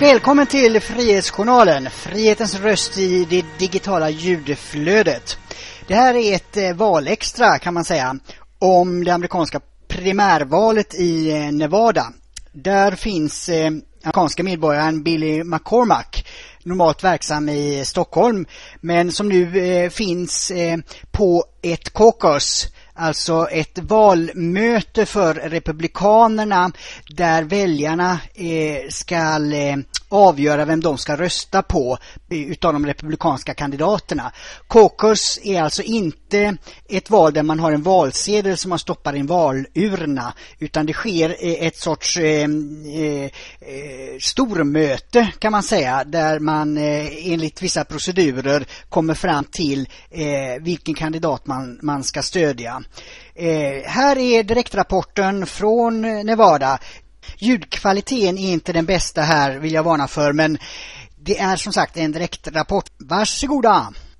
Välkommen till Frihetsjournalen, frihetens röst i det digitala ljudflödet. Det här är ett valextra kan man säga om det amerikanska primärvalet i Nevada. Där finns amerikanska medborgaren Billy McCormack, normalt verksam i Stockholm, men som nu finns på ett caucus, alltså ett valmöte för republikanerna där väljarna ska avgöra vem de ska rösta på utav de republikanska kandidaterna. Caucus är alltså inte ett val där man har en valsedel som man stoppar i en valurna, utan det sker ett sorts stormöte kan man säga, där man enligt vissa procedurer kommer fram till vilken kandidat man ska stödja. Här är direktrapporten från Nevada. Ljudkvaliteten är inte den bästa här, vill jag varna för, men det är som sagt en direktrapport. Varsågoda!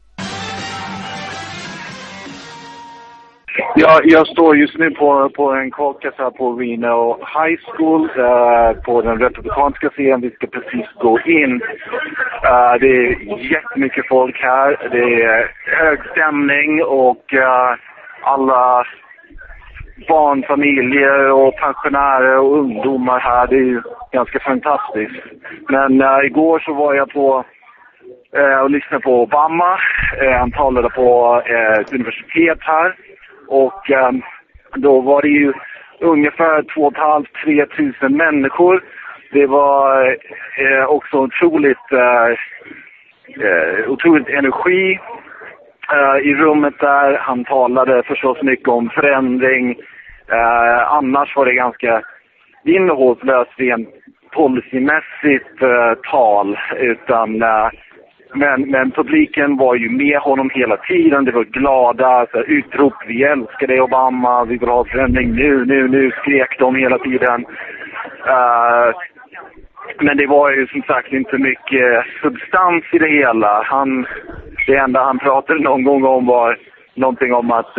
Ja, jag står just nu på en caucus här på Reno High School på den republikanska scenen. Vi ska precis gå in. Det är jättemycket folk här. Det är hög stämning och alla barnfamiljer och pensionärer och ungdomar här. Det är ju ganska fantastiskt. Men igår så var jag på och lyssnade på Obama. Han talade på ett universitet här. Och då var det ju ungefär 2,5-3 tusen människor. Det var också otroligt energi i rummet där. Han talade förstås mycket om förändring. Annars var det ganska innehållslöst rent policymässigt tal. Men publiken var ju med honom hela tiden. Det var glada utrop. Vi älskar dig Obama. Vi vill ha förändring nu. Skrek de hela tiden. Men det var ju som sagt inte mycket substans i det hela. Det enda han pratade någon gång om var någonting om att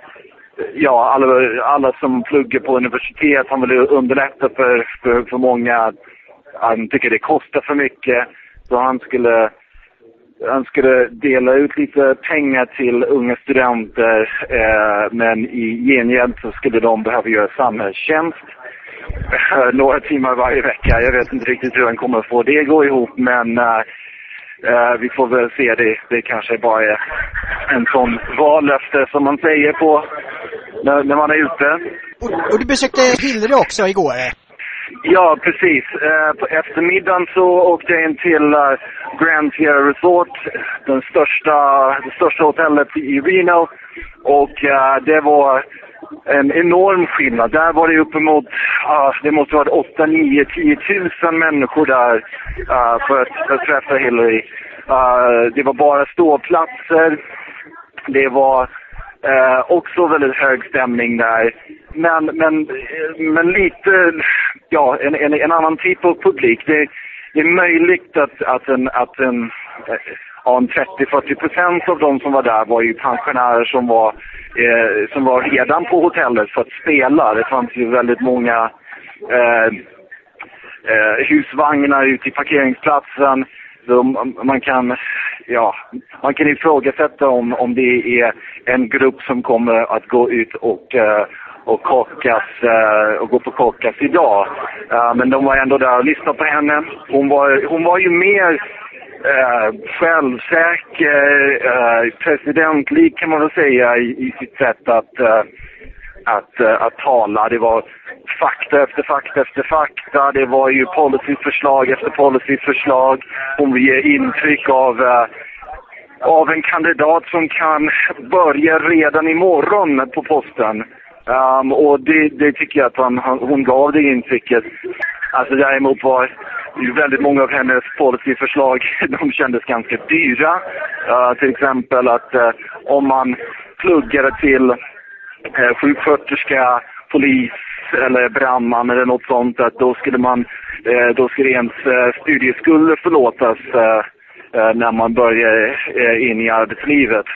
alla som pluggar på universitet, han ville underlätta för många. Han tycker det kostar för mycket. Så han skulle dela ut lite pengar till unga studenter, men i gengäld så skulle de behöva göra samhällstjänst några timmar varje vecka. Jag vet inte riktigt hur han kommer att få det gå ihop, men vi får väl se. Det kanske bara är en sån vallöfte som man säger på när man är ute. Och du besökte Hillary också igår? Ja, precis. På eftermiddagen så åkte jag in till Grand Sierra Resort, det största hotellet i Reno. Och det var en enorm skillnad. Där var det uppemot, det måste vara 8, 9, 10 tusen människor där för att träffa Hillary. Det var bara ståplatser. Det var också väldigt hög stämning där. Men lite, en annan typ av publik. Det är möjligt att 30-40% av de som var där var ju pensionärer som var redan på hotellet för att spela. Det fanns ju väldigt många husvagnar ute i parkeringsplatsen. Så man kan ifrågasätta om det är en grupp som kommer att gå ut och gå på caucus idag. Men de var ändå där och lyssnade på henne. Hon var ju mer självsäker, presidentlik kan man väl säga i sitt sätt att tala. Det var fakta efter fakta efter fakta. Det var ju policyförslag efter policyförslag. Hon vill ge intryck av en kandidat som kan börja redan imorgon på posten. Och det tycker jag att hon gav det intrycket. Alltså däremot var ju väldigt många av hennes policyförslag, de kändes ganska dyra. Till exempel att om man pluggade till sjuksköterska, polis eller brandman eller något sånt, att då skulle ens studieskulder förlåtas när man börjar in i arbetslivet.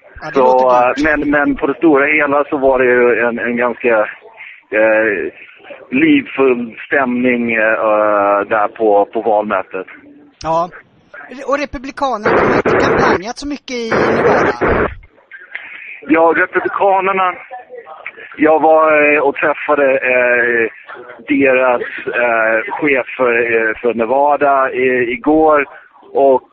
Så, men på det stora hela så var det ju en ganska livfull stämning där på valmötet. Ja, och republikanerna har inte kampanjat så mycket i Nevada. Ja, republikanerna, jag var och träffade deras chef för Nevada igår, och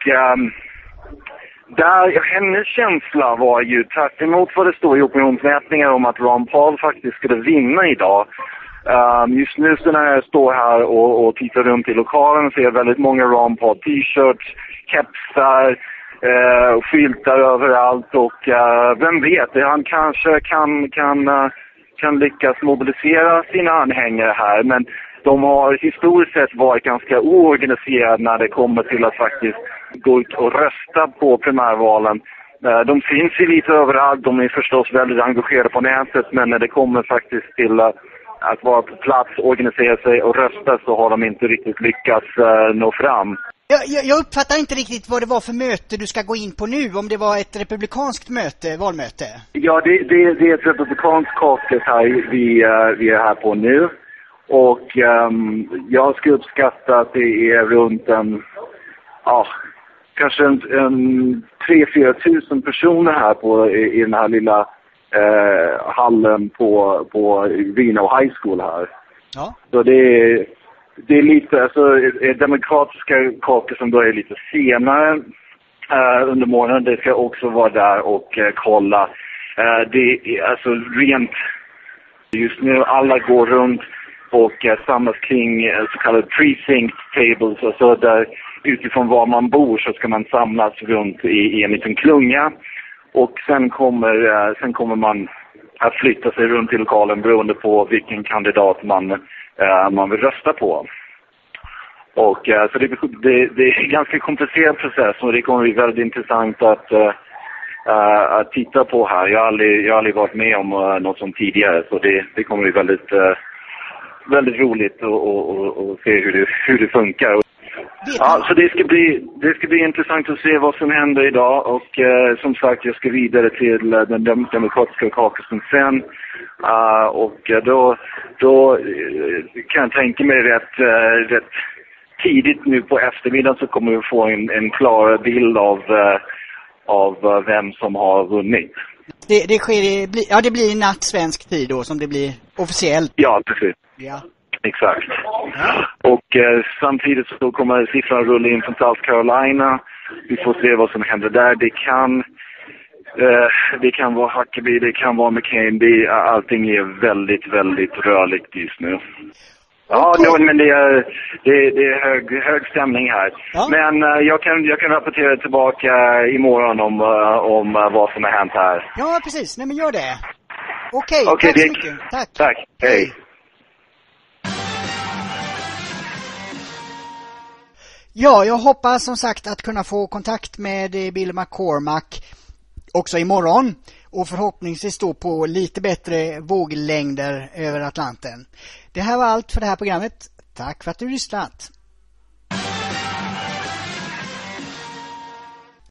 hennes känsla var ju, tack emot vad det står i opinionsmätningar om att Ron Paul faktiskt skulle vinna idag. Just nu så när jag står här och tittar runt i lokalen ser jag väldigt många Ron Paul t-shirts, kepsar, skyltar överallt, och vem vet, han kanske kan lyckas mobilisera sina anhängare här, men de har historiskt sett varit ganska oorganiserade när det kommer till att faktiskt gå ut och rösta på primärvalen. De finns ju lite överallt, de är förstås väldigt engagerade på nätet, men när det kommer faktiskt till att vara på plats, organisera sig och rösta, så har de inte riktigt lyckats nå fram. Jag uppfattar inte riktigt vad det var för möte du ska gå in på nu, om det var ett republikanskt valmöte. Ja, det är ett republikanskt caucus här vi är här på nu. Och jag skulle uppskatta att det är runt kanske en 3-4 tusen personer här i den här lilla hallen på Reno High School här. Ja. Så det är lite, alltså demokratiska caucusen då är lite senare under morgonen. Det ska också vara där och kolla. Det är alltså rent, just nu alla går runt och samlas kring så kallade precinct tables, och så där utifrån var man bor så ska man samlas runt i en liten klunga, och sen kommer man att flytta sig runt i lokalen beroende på vilken kandidat man vill rösta på. Och så det är en ganska komplicerad process, och det kommer bli väldigt intressant att titta på här. Jag har aldrig varit med om något som tidigare, så det kommer bli väldigt roligt att se hur det funkar. Ja, så det ska bli intressant att se vad som händer idag, och som sagt, jag ska vidare till den demokratiska caucusen sen, och då kan jag tänka mig rätt tidigt nu på eftermiddagen så kommer vi få en klarare bild av vem som har vunnit. Det blir en natt svensk tid då som det blir officiellt. Ja, precis. Ja. Exakt. Och samtidigt så kommer siffran rulla in från South Carolina. Vi får se vad som händer där. Det kan vara Huckabee, det kan vara McCain. Allting är väldigt, väldigt rörligt just nu. Ja, men det är hög stämning här. Ja. Men jag kan rapportera tillbaka imorgon om vad som har hänt här. Ja, precis. Nej, men gör det. Okej, tack så mycket. Tack. Hej. Ja, jag hoppas som sagt att kunna få kontakt med Bill McCormack också imorgon, och förhoppningsvis stå på lite bättre våglängder över Atlanten. Det här var allt för det här programmet. Tack för att du lyssnat.